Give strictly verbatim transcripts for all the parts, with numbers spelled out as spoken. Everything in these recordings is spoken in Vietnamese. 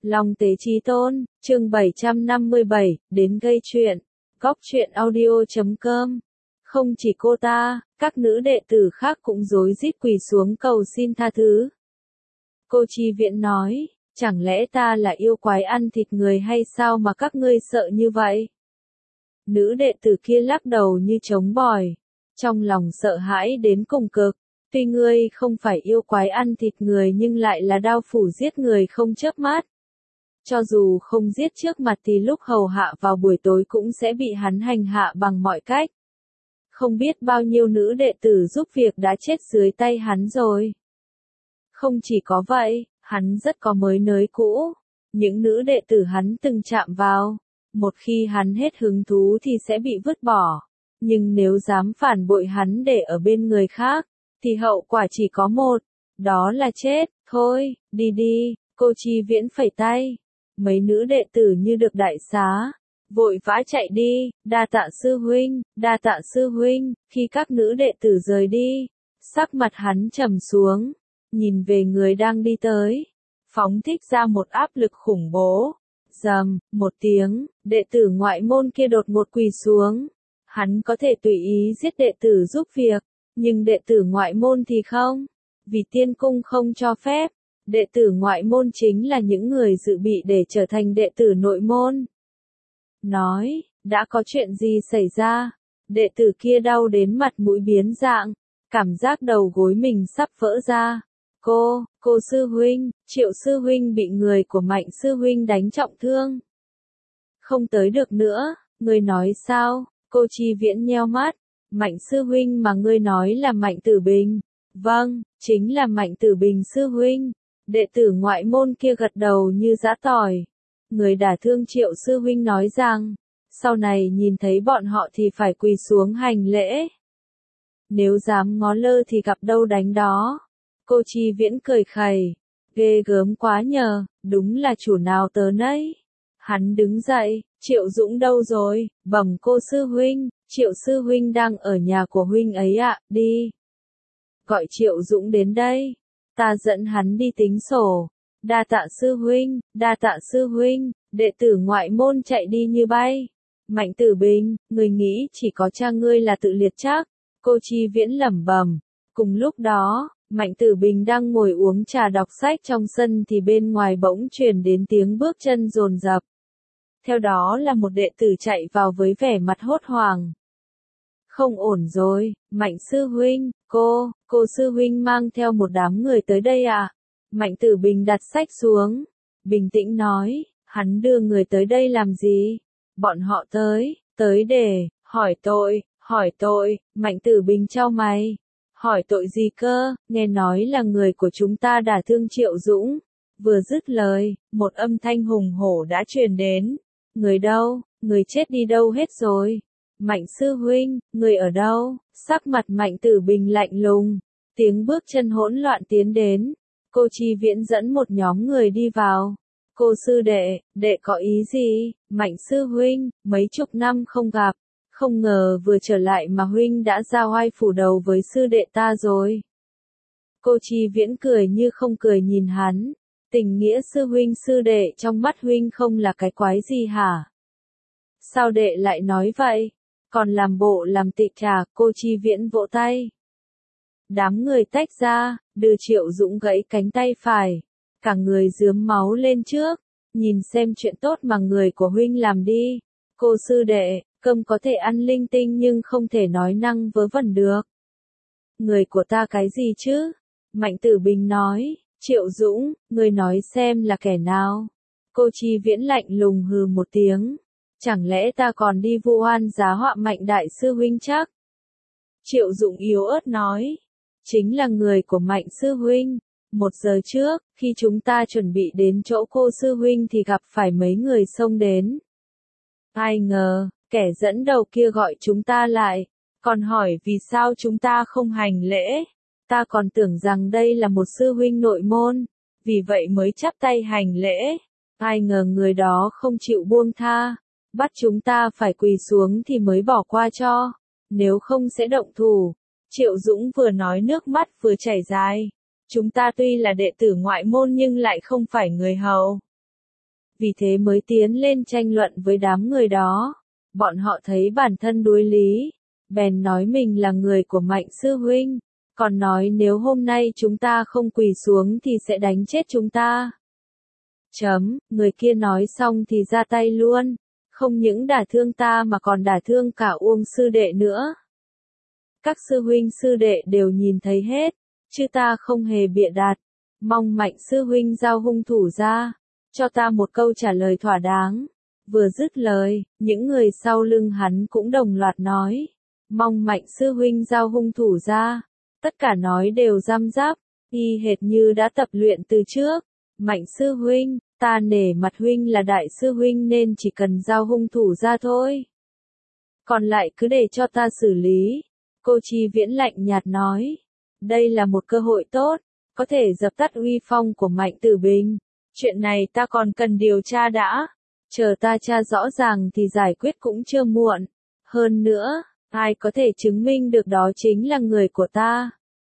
Long Tế Chí Tôn, chương bảy trăm năm mươi bảy, đến gây chuyện. Góc truyện audio chấm com. Không chỉ cô ta, các nữ đệ tử khác cũng rối rít quỳ xuống cầu xin tha thứ. Cô Chi Viễn nói, chẳng lẽ ta là yêu quái ăn thịt người hay sao mà các ngươi sợ như vậy? Nữ đệ tử kia lắc đầu như trống bòi, trong lòng sợ hãi đến cùng cực. Tuy ngươi không phải yêu quái ăn thịt người nhưng lại là đao phủ giết người không chớp mắt. Cho dù không giết trước mặt thì lúc hầu hạ vào buổi tối cũng sẽ bị hắn hành hạ bằng mọi cách. Không biết bao nhiêu nữ đệ tử giúp việc đã chết dưới tay hắn rồi. Không chỉ có vậy, hắn rất có mới nới cũ. Những nữ đệ tử hắn từng chạm vào, một khi hắn hết hứng thú thì sẽ bị vứt bỏ. Nhưng nếu dám phản bội hắn để ở bên người khác, thì hậu quả chỉ có một, đó là chết. Thôi, đi đi, cô Chi Viễn phẩy tay. Mấy nữ đệ tử như được đại xá, vội vã chạy đi, đa tạ sư huynh, đa tạ sư huynh. Khi các nữ đệ tử rời đi, sắc mặt hắn trầm xuống, nhìn về người đang đi tới, phóng thích ra một áp lực khủng bố. Rầm, một tiếng, đệ tử ngoại môn kia đột ngột quỳ xuống. Hắn có thể tùy ý giết đệ tử giúp việc, nhưng đệ tử ngoại môn thì không, vì tiên cung không cho phép. Đệ tử ngoại môn chính là những người dự bị để trở thành đệ tử nội môn. Nói, đã có chuyện gì xảy ra? Đệ tử kia đau đến mặt mũi biến dạng, cảm giác đầu gối mình sắp vỡ ra. Cô, cô sư huynh, Triệu sư huynh bị người của Mạnh sư huynh đánh trọng thương. Không tới được nữa, ngươi nói sao? Cô Chi Viễn nheo mắt. Mạnh sư huynh mà ngươi nói là Mạnh Tử Bình. Vâng, chính là Mạnh Tử Bình sư huynh. Đệ tử ngoại môn kia gật đầu như giã tỏi. Người đả thương Triệu sư huynh nói rằng, sau này nhìn thấy bọn họ thì phải quỳ xuống hành lễ. Nếu dám ngó lơ thì gặp đâu đánh đó. Cô Chi Viễn cười khẩy, ghê gớm quá nhờ, đúng là chủ nào tớ nấy. Hắn đứng dậy, Triệu Dũng đâu rồi? Bẩm cô sư huynh, Triệu sư huynh đang ở nhà của huynh ấy ạ, đi. Gọi Triệu Dũng đến đây. Ta dẫn hắn đi tính sổ. Đa tạ sư huynh, đa tạ sư huynh. Đệ tử ngoại môn chạy đi như bay. Mạnh Tử Bình, người nghĩ chỉ có cha ngươi là tự liệt chắc. Cô Chi Viễn lẩm bẩm. Cùng lúc đó, Mạnh Tử Bình đang ngồi uống trà đọc sách trong sân thì bên ngoài bỗng truyền đến tiếng bước chân dồn dập. Theo đó là một đệ tử chạy vào với vẻ mặt hốt hoảng. Không ổn rồi, Mạnh sư huynh, cô, cô sư huynh mang theo một đám người tới đây à? Mạnh Tử Bình đặt sách xuống, bình tĩnh nói, hắn đưa người tới đây làm gì? Bọn họ tới, tới để, hỏi tội, hỏi tội. Mạnh Tử Bình chau mày, hỏi tội gì cơ? Nghe nói là người của chúng ta đả thương Triệu Dũng. Vừa dứt lời, một âm thanh hùng hổ đã truyền đến. Người đâu, người chết đi đâu hết rồi? Mạnh sư huynh, người ở đâu? Sắc mặt Mạnh Tử Bình lạnh lùng, tiếng bước chân hỗn loạn tiến đến. Cô Chi Viễn dẫn một nhóm người đi vào. Cô sư đệ, đệ có ý gì? Mạnh sư huynh, mấy chục năm không gặp, không ngờ vừa trở lại mà huynh đã ra oai phủ đầu với sư đệ ta rồi. Cô Chi Viễn cười như không cười nhìn hắn. Tình nghĩa sư huynh sư đệ trong mắt huynh không là cái quái gì hả? Sao đệ lại nói vậy? Còn làm bộ làm tị trà. Cô Chi Viễn vỗ tay. Đám người tách ra, đưa Triệu Dũng gãy cánh tay phải. Cả người rướm máu lên trước. Nhìn xem chuyện tốt mà người của huynh làm đi. Cô sư đệ, cơm có thể ăn linh tinh nhưng không thể nói năng vớ vẩn được. Người của ta cái gì chứ? Mạnh Tử Bình nói. Triệu Dũng, người nói xem là kẻ nào? Cô Chi Viễn lạnh lùng hừ một tiếng. Chẳng lẽ ta còn đi vu oan giá họa Mạnh đại sư huynh chắc? Triệu Dũng yếu ớt nói. Chính là người của Mạnh sư huynh. Một giờ trước, khi chúng ta chuẩn bị đến chỗ cô sư huynh thì gặp phải mấy người xông đến. Ai ngờ, kẻ dẫn đầu kia gọi chúng ta lại, còn hỏi vì sao chúng ta không hành lễ. Ta còn tưởng rằng đây là một sư huynh nội môn, vì vậy mới chắp tay hành lễ. Ai ngờ người đó không chịu buông tha, bắt chúng ta phải quỳ xuống thì mới bỏ qua cho, nếu không sẽ động thủ. Triệu Dũng vừa nói nước mắt vừa chảy dài. Chúng ta tuy là đệ tử ngoại môn nhưng lại không phải người hầu. vì thế mới tiến lên tranh luận với đám người đó. Bọn họ thấy bản thân đối lý, bèn nói mình là người của Mạnh sư huynh, còn nói nếu hôm nay chúng ta không quỳ xuống thì sẽ đánh chết chúng ta. Chấm, người kia nói xong thì ra tay luôn, không những đả thương ta mà còn đả thương cả Uông sư đệ nữa. Các sư huynh sư đệ đều nhìn thấy hết, chứ ta không hề bịa đặt, mong Mạnh sư huynh giao hung thủ ra, cho ta một câu trả lời thỏa đáng. Vừa dứt lời, những người sau lưng hắn cũng đồng loạt nói, mong Mạnh sư huynh giao hung thủ ra, tất cả nói đều răm rắp, y hệt như đã tập luyện từ trước. Mạnh sư huynh, ta nể mặt huynh là đại sư huynh nên chỉ cần giao hung thủ ra thôi. Còn lại cứ để cho ta xử lý. Cô Chi Viễn lạnh nhạt nói. Đây là một cơ hội tốt, có thể dập tắt uy phong của Mạnh Tử Bình. Chuyện này ta còn cần điều tra đã. Chờ ta tra rõ ràng thì giải quyết cũng chưa muộn. Hơn nữa, ai có thể chứng minh được đó chính là người của ta.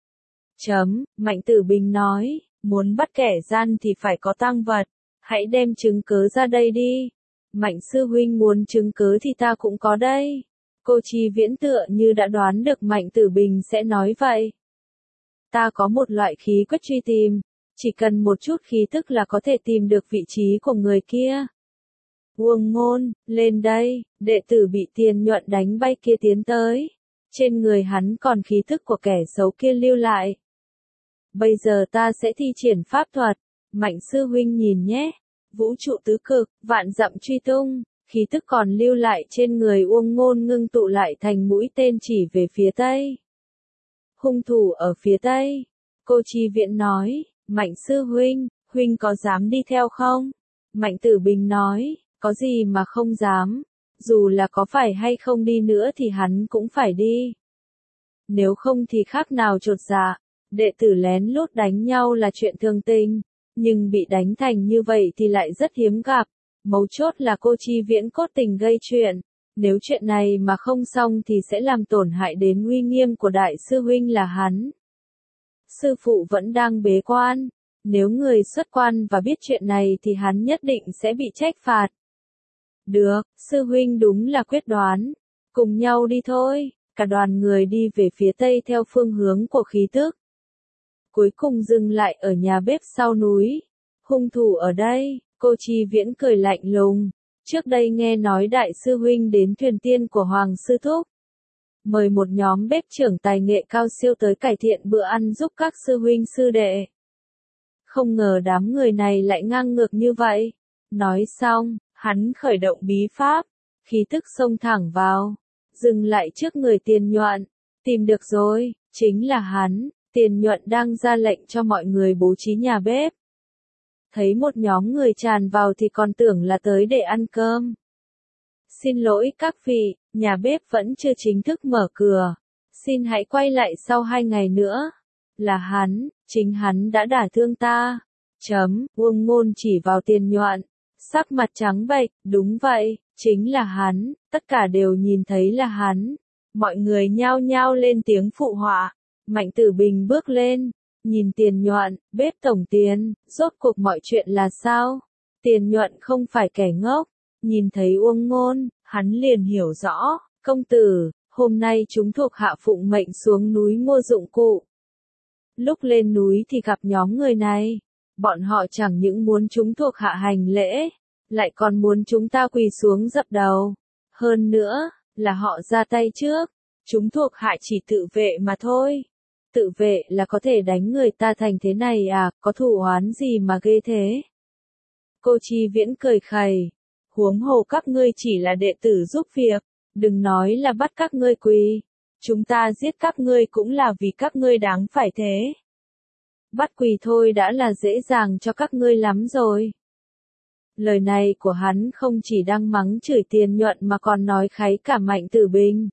Chấm, Mạnh Tử Bình nói. Muốn bắt kẻ gian thì phải có tang vật, hãy đem chứng cớ ra đây đi. Mạnh sư huynh muốn chứng cớ thì ta cũng có đây. Cô Chi Viễn tựa như đã đoán được Mạnh Tử Bình sẽ nói vậy. Ta có một loại khí quyết truy tìm, chỉ cần một chút khí tức là có thể tìm được vị trí của người kia. Uông Ngôn, lên đây, đệ tử bị Tiền Nhuận đánh bay kia tiến tới. Trên người hắn còn khí tức của kẻ xấu kia lưu lại. Bây giờ ta sẽ thi triển pháp thuật, Mạnh sư huynh nhìn nhé, vũ trụ tứ cực, vạn dặm truy tung, khí tức còn lưu lại trên người Uông Ngôn ngưng tụ lại thành mũi tên chỉ về phía tây. Hung thủ ở phía tây, cô Chi Viễn nói, Mạnh sư huynh, huynh có dám đi theo không? Mạnh Tử Bình nói, có gì mà không dám, dù là có phải hay không đi nữa thì hắn cũng phải đi. Nếu không thì khác nào chột dạ. Đệ tử lén lút đánh nhau là chuyện thường tình, nhưng bị đánh thành như vậy thì lại rất hiếm gặp. Mấu chốt là cô Chi Viễn cố tình gây chuyện. Nếu chuyện này mà không xong thì sẽ làm tổn hại đến uy nghiêm của đại sư huynh là hắn. Sư phụ vẫn đang bế quan. Nếu người xuất quan và biết chuyện này thì hắn nhất định sẽ bị trách phạt. Được, sư huynh đúng là quyết đoán. Cùng nhau đi thôi. Cả đoàn người đi về phía tây theo phương hướng của khí tức. Cuối cùng dừng lại ở nhà bếp sau núi. Hung thủ ở đây, cô Chi Viễn cười lạnh lùng. Trước đây nghe nói đại sư huynh đến thuyền tiên của Hoàng Sư Thúc. Mời một nhóm bếp trưởng tài nghệ cao siêu tới cải thiện bữa ăn giúp các sư huynh sư đệ. Không ngờ đám người này lại ngang ngược như vậy. Nói xong, hắn khởi động bí pháp, khí tức xông thẳng vào, dừng lại trước người Tiền Nhuận. Tìm được rồi, chính là hắn. Tiền Nhuận đang ra lệnh cho mọi người bố trí nhà bếp. Thấy một nhóm người tràn vào thì còn tưởng là tới để ăn cơm. Xin lỗi các vị, nhà bếp vẫn chưa chính thức mở cửa. Xin hãy quay lại sau hai ngày nữa. Là hắn, chính hắn đã đả thương ta. Chấm, Uông Ngôn chỉ vào Tiền Nhuận. Sắc mặt trắng bệch, đúng vậy, chính là hắn, tất cả đều nhìn thấy là hắn. Mọi người nhao nhao lên tiếng phụ họa. Mạnh Tử Bình bước lên, nhìn Tiền Nhuận, bếp tổng Tiền, rốt cuộc mọi chuyện là sao? Tiền Nhuận không phải kẻ ngốc, nhìn thấy Uông Ngôn, hắn liền hiểu rõ, công tử, hôm nay chúng thuộc hạ phụng mệnh xuống núi mua dụng cụ. Lúc lên núi thì gặp nhóm người này, bọn họ chẳng những muốn chúng thuộc hạ hành lễ, lại còn muốn chúng ta quỳ xuống dập đầu. Hơn nữa, là họ ra tay trước, chúng thuộc hạ chỉ tự vệ mà thôi. Tự vệ là có thể đánh người ta thành thế này à, có thù oán gì mà ghê thế? Cô Chi Viễn cười khẩy, huống hồ các ngươi chỉ là đệ tử giúp việc, đừng nói là bắt các ngươi quỳ, chúng ta giết các ngươi cũng là vì các ngươi đáng phải thế. Bắt quỳ thôi đã là dễ dàng cho các ngươi lắm rồi. Lời này của hắn không chỉ đang mắng chửi Tiền Nhuận mà còn nói kháy cả Mạnh Tử Bình.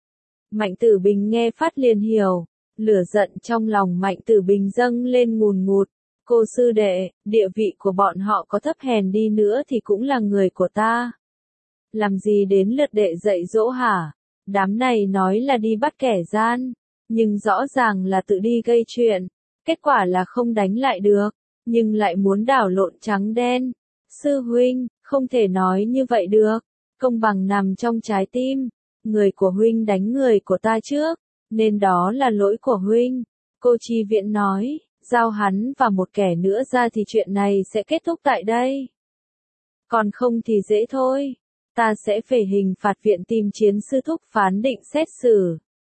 Mạnh Tử Bình nghe phát liền hiểu. Lửa giận trong lòng Mạnh Tử Bình dâng lên ngùn ngụt. Cô sư đệ, địa vị của bọn họ có thấp hèn đi nữa thì cũng là người của ta. Làm gì đến lượt đệ dạy dỗ hả? Đám này nói là đi bắt kẻ gian, nhưng rõ ràng là tự đi gây chuyện. Kết quả là không đánh lại được, nhưng lại muốn đảo lộn trắng đen. Sư huynh, không thể nói như vậy được. Công bằng nằm trong trái tim. Người của huynh đánh người của ta trước, nên đó là lỗi của huynh. Cô Chi Viễn nói, giao hắn và một kẻ nữa ra thì chuyện này sẽ kết thúc tại đây. Còn không thì dễ thôi. Ta sẽ phê hình phạt viện tìm chiến sư thúc phán định xét xử.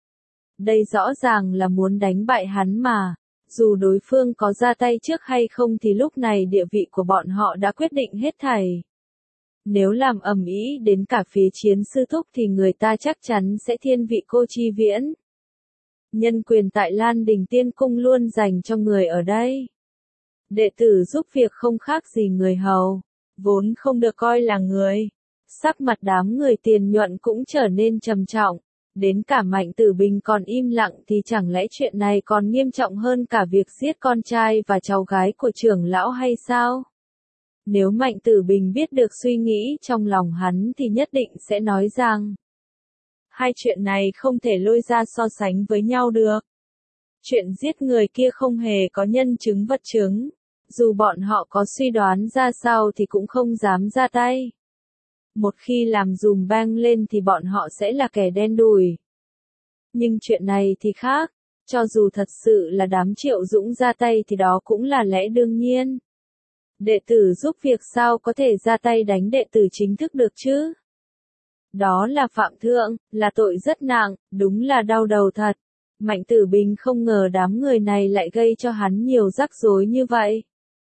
Đây rõ ràng là muốn đánh bại hắn mà. Dù đối phương có ra tay trước hay không thì lúc này địa vị của bọn họ đã quyết định hết thảy. Nếu làm ầm ĩ đến cả phía chiến sư thúc thì người ta chắc chắn sẽ thiên vị cô Chi Viễn. Nhân quyền tại Lan Đình Tiên Cung luôn dành cho người ở đây. Đệ tử giúp việc không khác gì người hầu, vốn không được coi là người. Sắc mặt đám người Tiền Nhuận cũng trở nên trầm trọng. Đến cả Mạnh Tử Bình còn im lặng thì chẳng lẽ chuyện này còn nghiêm trọng hơn cả việc giết con trai và cháu gái của trưởng lão hay sao? Nếu Mạnh Tử Bình biết được suy nghĩ trong lòng hắn thì nhất định sẽ nói rằng hai chuyện này không thể lôi ra so sánh với nhau được. Chuyện giết người kia không hề có nhân chứng vật chứng. Dù bọn họ có suy đoán ra sao thì cũng không dám ra tay. Một khi làm dùm beng lên thì bọn họ sẽ là kẻ đen đủi. Nhưng chuyện này thì khác. Cho dù thật sự là đám Triệu Dũng ra tay thì đó cũng là lẽ đương nhiên. Đệ tử giúp việc sao có thể ra tay đánh đệ tử chính thức được chứ? Đó là phạm thượng, là tội rất nặng, đúng là đau đầu thật. Mạnh Tử Bình không ngờ đám người này lại gây cho hắn nhiều rắc rối như vậy.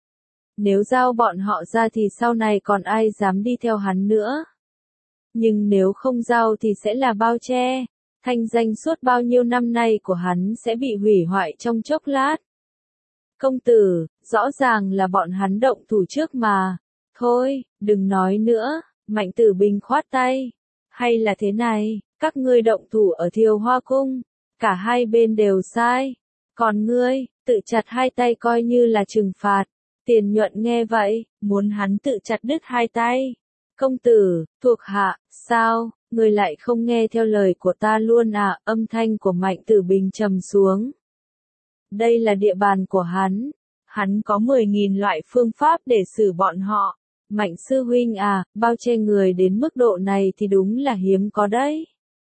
Nếu giao bọn họ ra thì sau này còn ai dám đi theo hắn nữa. Nhưng nếu không giao thì sẽ là bao che. Thanh danh suốt bao nhiêu năm nay của hắn sẽ bị hủy hoại trong chốc lát. Công tử, rõ ràng là bọn hắn động thủ trước mà. Thôi, đừng nói nữa, Mạnh Tử Bình khoát tay. Hay là thế này, các ngươi động thủ ở Thiều Hoa Cung, cả hai bên đều sai. Còn ngươi, tự chặt hai tay coi như là trừng phạt. Tiền Nhuận nghe vậy, muốn hắn tự chặt đứt hai tay. Công tử, thuộc hạ, sao, ngươi lại không nghe theo lời của ta luôn à? Âm thanh của Mạnh Tử Bình trầm xuống. Đây là địa bàn của hắn. Hắn có mười nghìn loại phương pháp để xử bọn họ. Mạnh sư huynh à, bao che người đến mức độ này thì đúng là hiếm có đấy.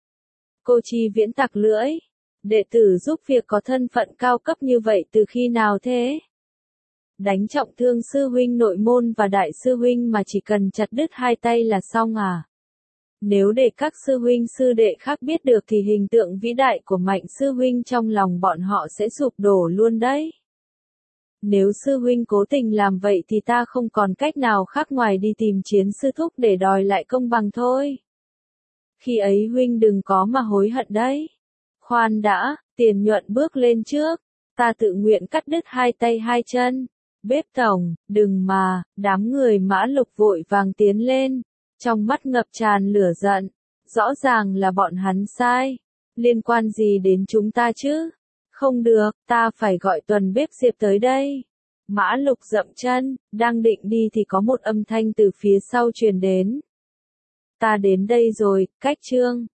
Cô Chi Viễn tặc lưỡi. Đệ tử giúp việc có thân phận cao cấp như vậy từ khi nào thế? Đánh trọng thương sư huynh nội môn và đại sư huynh mà chỉ cần chặt đứt hai tay là xong à? Nếu để các sư huynh sư đệ khác biết được thì hình tượng vĩ đại của Mạnh sư huynh trong lòng bọn họ sẽ sụp đổ luôn đấy. Nếu sư huynh cố tình làm vậy thì ta không còn cách nào khác ngoài đi tìm chiến sư thúc để đòi lại công bằng thôi. Khi ấy huynh đừng có mà hối hận đấy. Khoan đã, Tiền Nhuận bước lên trước. Ta tự nguyện cắt đứt hai tay hai chân. Bếp tổng, đừng mà, đám người Mã Lục vội vàng tiến lên. Trong mắt ngập tràn lửa giận. Rõ ràng là bọn hắn sai. Liên quan gì đến chúng ta chứ? Không được, ta phải gọi tuần bếp Diệp tới đây. Mã Lục dậm chân, đang định đi thì có một âm thanh từ phía sau truyền đến. Ta đến đây rồi, cách trương.